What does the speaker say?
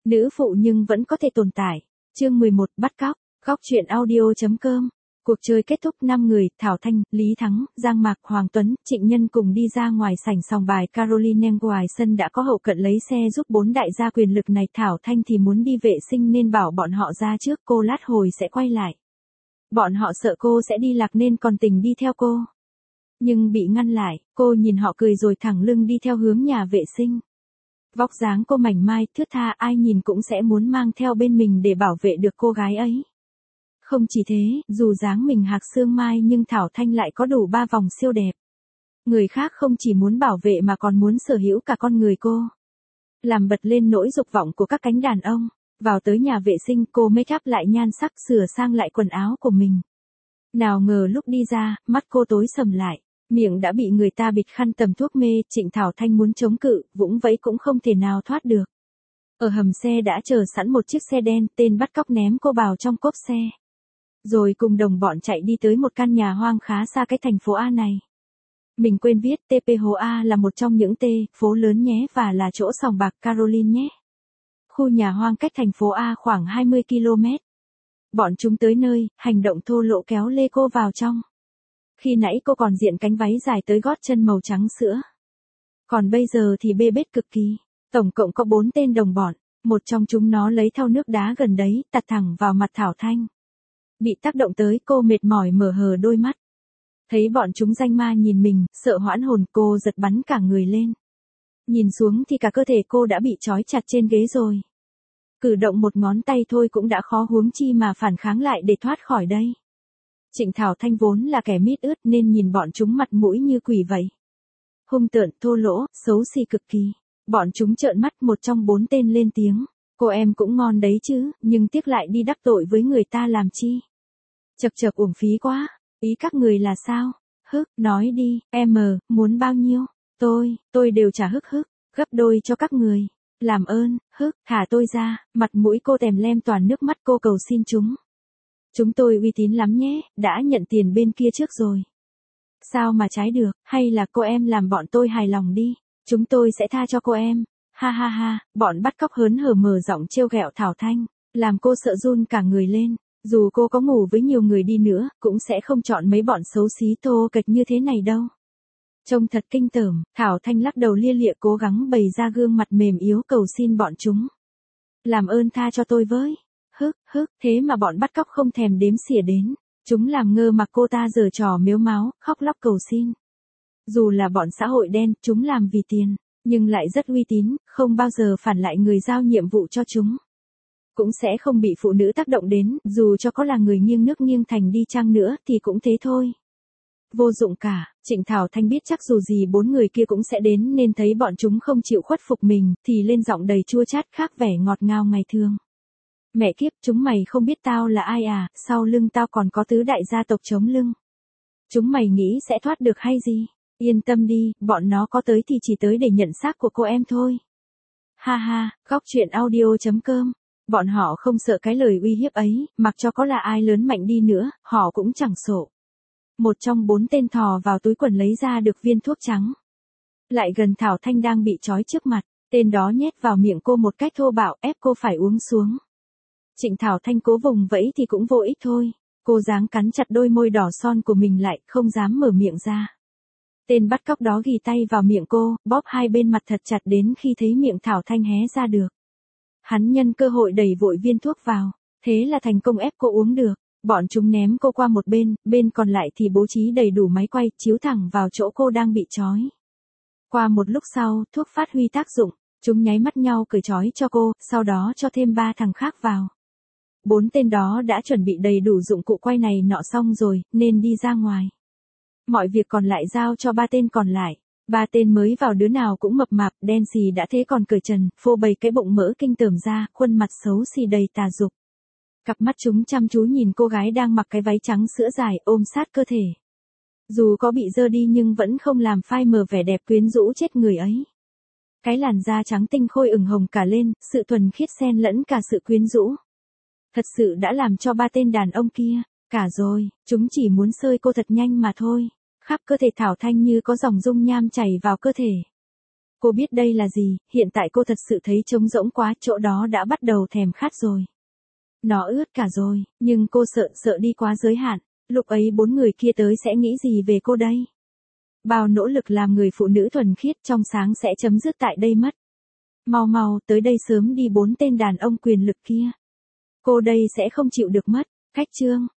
Nữ phụ nhưng vẫn có thể tồn tại. Chương 11 bắt cóc. Góc truyện audio.com. Cuộc chơi kết thúc 5 người, Thảo Thanh, Lý Thắng, Giang Mạc, Hoàng Tuấn, Trịnh Nhân cùng đi ra ngoài sảnh sòng bài Caroline ngoài sân đã có hậu cận lấy xe giúp 4 đại gia quyền lực này. Thảo Thanh thì muốn đi vệ sinh nên bảo bọn họ ra trước, cô lát hồi sẽ quay lại. Bọn họ sợ cô sẽ đi lạc nên còn tình đi theo cô. Nhưng bị ngăn lại, cô nhìn họ cười rồi thẳng lưng đi theo hướng nhà vệ sinh. Vóc dáng cô mảnh mai, thướt tha, ai nhìn cũng sẽ muốn mang theo bên mình để bảo vệ được cô gái ấy. Không chỉ thế, dù dáng mình hạc xương mai nhưng Thảo Thanh lại có đủ 3 vòng siêu đẹp. Người khác không chỉ muốn bảo vệ mà còn muốn sở hữu cả con người cô. Làm bật lên nỗi dục vọng của các cánh đàn ông. Vào tới nhà vệ sinh, cô make up lại nhan sắc, sửa sang lại quần áo của mình. Nào ngờ lúc đi ra, mắt cô tối sầm lại. Miệng đã bị người ta bịt khăn tầm thuốc mê. Trịnh Thảo Thanh muốn chống cự, vũng vẫy cũng không thể nào thoát được. Ở hầm xe đã chờ sẵn một chiếc xe đen, tên bắt cóc ném cô vào trong cốp xe. Rồi cùng đồng bọn chạy đi tới một căn nhà hoang khá xa cái thành phố A này. Mình quên viết TP Hồ A là một trong những phố lớn nhé và là chỗ sòng bạc Caroline nhé. Khu nhà hoang cách thành phố A khoảng 20 km. Bọn chúng tới nơi, hành động thô lỗ kéo lê cô vào trong. Khi nãy cô còn diện cánh váy dài tới gót chân màu trắng sữa. Còn bây giờ thì bê bết cực kỳ. Tổng cộng có 4 tên đồng bọn. Một trong chúng nó lấy thau nước đá gần đấy, tạt thẳng vào mặt Thảo Thanh. Bị tác động tới, cô mệt mỏi mở hờ đôi mắt. Thấy bọn chúng danh ma nhìn mình, sợ hoãn hồn, cô giật bắn cả người lên. Nhìn xuống thì cả cơ thể cô đã bị trói chặt trên ghế rồi. Cử động một ngón tay thôi cũng đã khó, huống chi mà phản kháng lại để thoát khỏi đây. Trịnh Thảo Thanh vốn là kẻ mít ướt nên nhìn bọn chúng mặt mũi như quỷ vậy. Hung tợn, thô lỗ, xấu xí cực kỳ. Bọn chúng trợn mắt, một trong 4 tên lên tiếng. Cô em cũng ngon đấy chứ, nhưng tiếc lại đi đắc tội với người ta làm chi. Chật chật, uổng phí quá. Ý các người là sao? Hức, nói đi, em muốn bao nhiêu? Tôi đều trả hức, gấp đôi cho các người. Làm ơn, thả tôi ra. Mặt mũi cô tèm lem toàn nước mắt, cô cầu xin chúng. Chúng tôi uy tín lắm nhé, đã nhận tiền bên kia trước rồi. Sao mà trái được, hay là cô em làm bọn tôi hài lòng đi. Chúng tôi sẽ tha cho cô em. Ha ha ha, bọn bắt cóc hớn hở mở giọng trêu ghẹo Thảo Thanh, làm cô sợ run cả người lên. Dù cô có ngủ với nhiều người đi nữa, cũng sẽ không chọn mấy bọn xấu xí thô kệch như thế này đâu. Trông thật kinh tởm, Thảo Thanh lắc đầu lia lịa cố gắng bày ra gương mặt mềm yếu cầu xin bọn chúng. Làm ơn tha cho tôi với. Thế mà bọn bắt cóc không thèm đếm xỉa đến. Chúng làm ngơ mặc cô ta giở trò mếu máo, khóc lóc cầu xin. Dù là bọn xã hội đen, chúng làm vì tiền, nhưng lại rất uy tín, không bao giờ phản lại người giao nhiệm vụ cho chúng. Cũng sẽ không bị phụ nữ tác động đến, dù cho có là người nghiêng nước nghiêng thành đi chăng nữa thì cũng thế thôi. Vô dụng cả, Trịnh Thảo Thanh biết chắc dù gì 4 người kia cũng sẽ đến nên thấy bọn chúng không chịu khuất phục mình, thì lên giọng đầy chua chát khác vẻ ngọt ngào ngày thường. Mẹ kiếp, chúng mày không biết tao là ai à, sau lưng tao còn có tứ đại gia tộc chống lưng. Chúng mày nghĩ sẽ thoát được hay gì? Yên tâm đi, bọn nó có tới thì chỉ tới để nhận xác của cô em thôi. Ha ha, góc truyện audio.com. Bọn họ không sợ cái lời uy hiếp ấy, mặc cho có là ai lớn mạnh đi nữa, họ cũng chẳng sổ. Một trong 4 tên thò vào túi quần lấy ra được viên thuốc trắng. Lại gần Thảo Thanh đang bị trói trước mặt, tên đó nhét vào miệng cô một cách thô bạo, ép cô phải uống xuống. Trịnh Thảo Thanh cố vùng vẫy thì cũng vô ích thôi. Cô dáng cắn chặt đôi môi đỏ son của mình lại, không dám mở miệng ra. Tên bắt cóc đó ghì tay vào miệng cô, bóp hai bên mặt thật chặt đến khi thấy miệng Thảo Thanh hé ra được. Hắn nhân cơ hội đẩy vội viên thuốc vào, thế là thành công ép cô uống được. Bọn chúng ném cô qua một bên còn lại thì bố trí đầy đủ máy quay, chiếu thẳng vào chỗ cô đang bị trói. Qua một lúc sau, thuốc phát huy tác dụng, chúng nháy mắt nhau cởi trói cho cô, sau đó cho thêm 3 thằng khác vào. 4 tên đó đã chuẩn bị đầy đủ dụng cụ quay này nọ xong rồi, nên đi ra ngoài. Mọi việc còn lại giao cho 3 tên còn lại. 3 tên mới vào đứa nào cũng mập mạp, đen xì đã thế còn cởi trần, phô bày cái bụng mỡ kinh tởm ra, khuôn mặt xấu xì đầy tà dục. Cặp mắt chúng chăm chú nhìn cô gái đang mặc cái váy trắng sữa dài, ôm sát cơ thể. Dù có bị dơ đi nhưng vẫn không làm phai mờ vẻ đẹp quyến rũ chết người ấy. Cái làn da trắng tinh khôi ửng hồng cả lên, sự thuần khiết xen lẫn cả sự quyến rũ. Thật sự đã làm cho 3 tên đàn ông kia, cả rồi, chúng chỉ muốn sơi cô thật nhanh mà thôi. Khắp cơ thể Thảo Thanh như có dòng dung nham chảy vào cơ thể. Cô biết đây là gì, hiện tại cô thật sự thấy trống rỗng quá, chỗ đó đã bắt đầu thèm khát rồi. Nó ướt cả rồi, nhưng cô sợ đi quá giới hạn. Lúc ấy 4 người kia tới sẽ nghĩ gì về cô đây? Bao nỗ lực làm người phụ nữ thuần khiết trong sáng sẽ chấm dứt tại đây mất. Mau tới đây sớm đi 4 tên đàn ông quyền lực kia. Cô đây sẽ không chịu được mất. Khách trương.